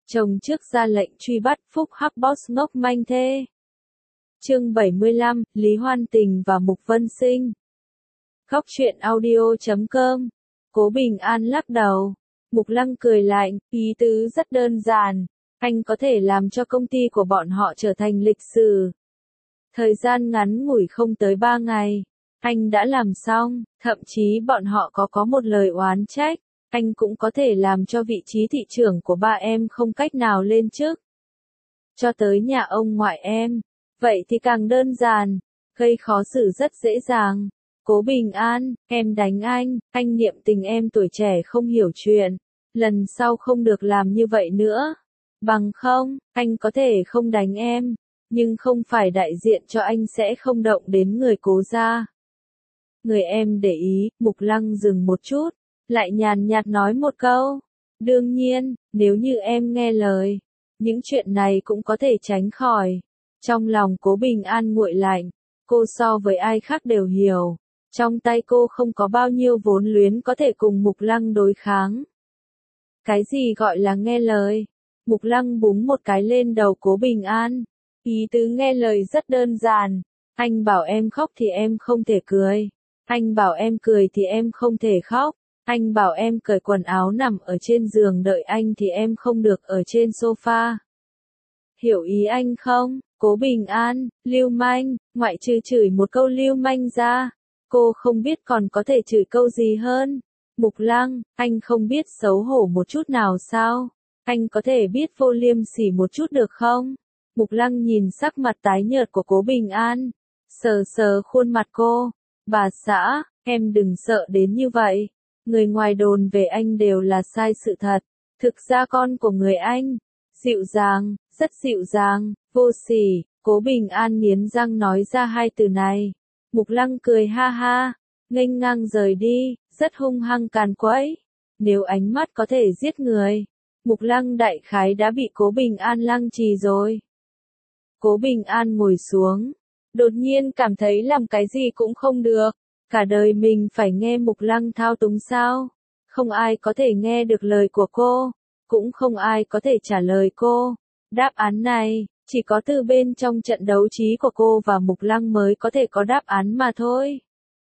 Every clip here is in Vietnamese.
Chồng trước ra lệnh truy bắt Phúc Hắc Boss ngốc manh thê. Chương 75, Lý Hoan Tình và Mục Vân Sinh. Góc truyện audio.com. Cố Bình An lắc đầu. Mục Lăng cười lạnh, ý tứ rất đơn giản. Anh có thể làm cho công ty của bọn họ trở thành lịch sử. Thời gian ngắn ngủi không tới 3 ngày. Anh đã làm xong, thậm chí bọn họ có một lời oán trách. Anh cũng có thể làm cho vị trí thị trưởng của ba em không cách nào lên chức. Cho tới nhà ông ngoại em. Vậy thì càng đơn giản. Gây khó xử rất dễ dàng. Cố Bình An, em đánh anh niệm tình em tuổi trẻ không hiểu chuyện. Lần sau không được làm như vậy nữa. Bằng không, anh có thể không đánh em. Nhưng không phải đại diện cho anh sẽ không động đến người Cố gia. Người em để ý, Mục Lăng dừng một chút. Lại nhàn nhạt nói một câu. Đương nhiên, nếu như em nghe lời. Những chuyện này cũng có thể tránh khỏi. Trong lòng Cố Bình An nguội lạnh. Cô so với ai khác đều hiểu. Trong tay cô không có bao nhiêu vốn luyến có thể cùng Mục Lăng đối kháng. Cái gì gọi là nghe lời? Mục Lăng búng một cái lên đầu Cố Bình An. Ý tứ nghe lời rất đơn giản. Anh bảo em khóc thì em không thể cười. Anh bảo em cười thì em không thể khóc. Anh bảo em cởi quần áo nằm ở trên giường đợi anh thì em không được ở trên sofa. Hiểu ý anh không? Cố Bình An, lưu manh, ngoại trừ chửi một câu lưu manh ra. Cô không biết còn có thể chửi câu gì hơn. Mục Lăng, anh không biết xấu hổ một chút nào sao? Anh có thể biết vô liêm sỉ một chút được không? Mục Lăng nhìn sắc mặt tái nhợt của Cố Bình An. Sờ sờ khuôn mặt cô. Bà xã, em đừng sợ đến như vậy. Người ngoài đồn về anh đều là sai sự thật. Thực ra con của người anh. Dịu dàng, rất dịu dàng, vô sỉ. Cố Bình An nghiến răng nói ra hai từ này. Mục Lăng cười ha ha, nghênh ngang rời đi, rất hung hăng càn quấy. Nếu ánh mắt có thể giết người, Mục Lăng đại khái đã bị Cố Bình An lăng trì rồi. Cố Bình An ngồi xuống, đột nhiên cảm thấy làm cái gì cũng không được. Cả đời mình phải nghe Mục Lăng thao túng sao? Không ai có thể nghe được lời của cô, cũng không ai có thể trả lời cô. Đáp án này, chỉ có từ bên trong trận đấu trí của cô và Mục Lăng mới có thể có đáp án mà thôi.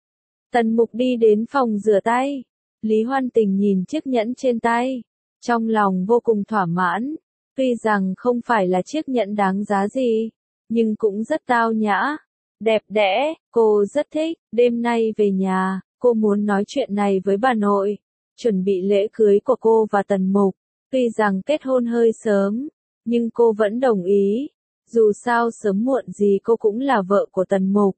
Tần Mục đi đến phòng rửa tay. Lý Hoan Tình nhìn chiếc nhẫn trên tay. Trong lòng vô cùng thỏa mãn. Tuy rằng không phải là chiếc nhẫn đáng giá gì, nhưng cũng rất tao nhã. Đẹp đẽ, cô rất thích. Đêm nay về nhà, cô muốn nói chuyện này với bà nội. Chuẩn bị lễ cưới của cô và Tần Mục. Tuy rằng kết hôn hơi sớm, nhưng cô vẫn đồng ý. Dù sao sớm muộn gì cô cũng là vợ của Tần Mục.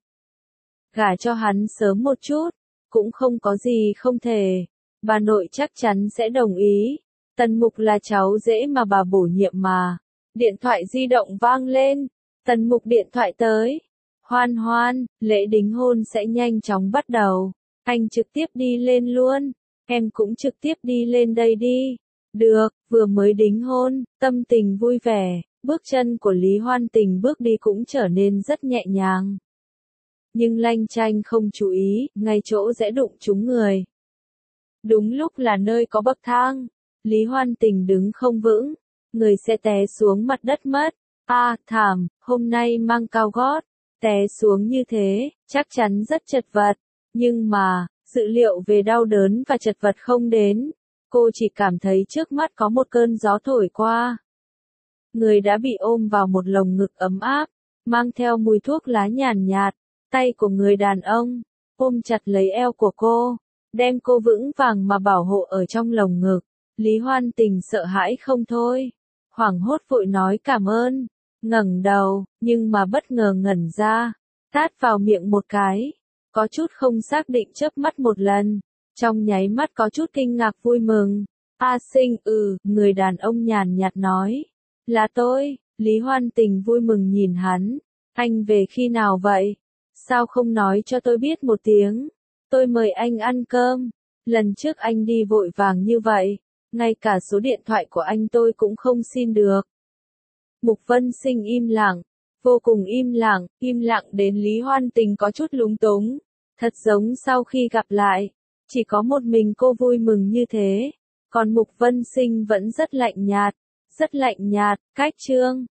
Gả cho hắn sớm một chút, cũng không có gì không thể. Bà nội chắc chắn sẽ đồng ý. Tần Mục là cháu rể mà bà bổ nhiệm mà. Điện thoại di động vang lên. Tần Mục điện thoại tới. Hoan Hoan, lễ đính hôn sẽ nhanh chóng bắt đầu. Anh trực tiếp đi lên luôn. Em cũng trực tiếp đi lên đây đi. Được, vừa mới đính hôn, tâm tình vui vẻ. Bước chân của Lý Hoan Tình bước đi cũng trở nên rất nhẹ nhàng. Nhưng lanh chanh không chú ý, ngay chỗ dễ đụng trúng người. Đúng lúc là nơi có bậc thang. Lý Hoan Tình đứng không vững. Người sẽ té xuống mặt đất mất. Thảm, hôm nay mang cao gót. Té xuống như thế, chắc chắn rất chật vật. Nhưng mà, dự liệu về đau đớn và chật vật không đến. Cô chỉ cảm thấy trước mắt có một cơn gió thổi qua. Người đã bị ôm vào một lồng ngực ấm áp, mang theo mùi thuốc lá nhàn nhạt, tay của người đàn ông, ôm chặt lấy eo của cô, đem cô vững vàng mà bảo hộ ở trong lồng ngực. Lý Hoan Tình sợ hãi không thôi, hoảng hốt vội nói cảm ơn, ngẩng đầu, nhưng mà bất ngờ ngẩn ra, tát vào miệng một cái, có chút không xác định chớp mắt một lần, trong nháy mắt có chút kinh ngạc vui mừng. Sinh, người đàn ông nhàn nhạt nói. Là tôi. Lý Hoan Tình vui mừng nhìn hắn. Anh về khi nào vậy? Sao không nói cho tôi biết một tiếng? Tôi mời anh ăn cơm. Lần trước anh đi vội vàng như vậy, ngay cả số điện thoại của anh tôi cũng không xin được. Mục Vân Sinh im lặng, vô cùng im lặng đến Lý Hoan Tình có chút lúng túng. Thật giống sau khi gặp lại, chỉ có một mình cô vui mừng như thế. Còn Mục Vân Sinh vẫn rất lạnh nhạt, rất lạnh nhạt, cách chương.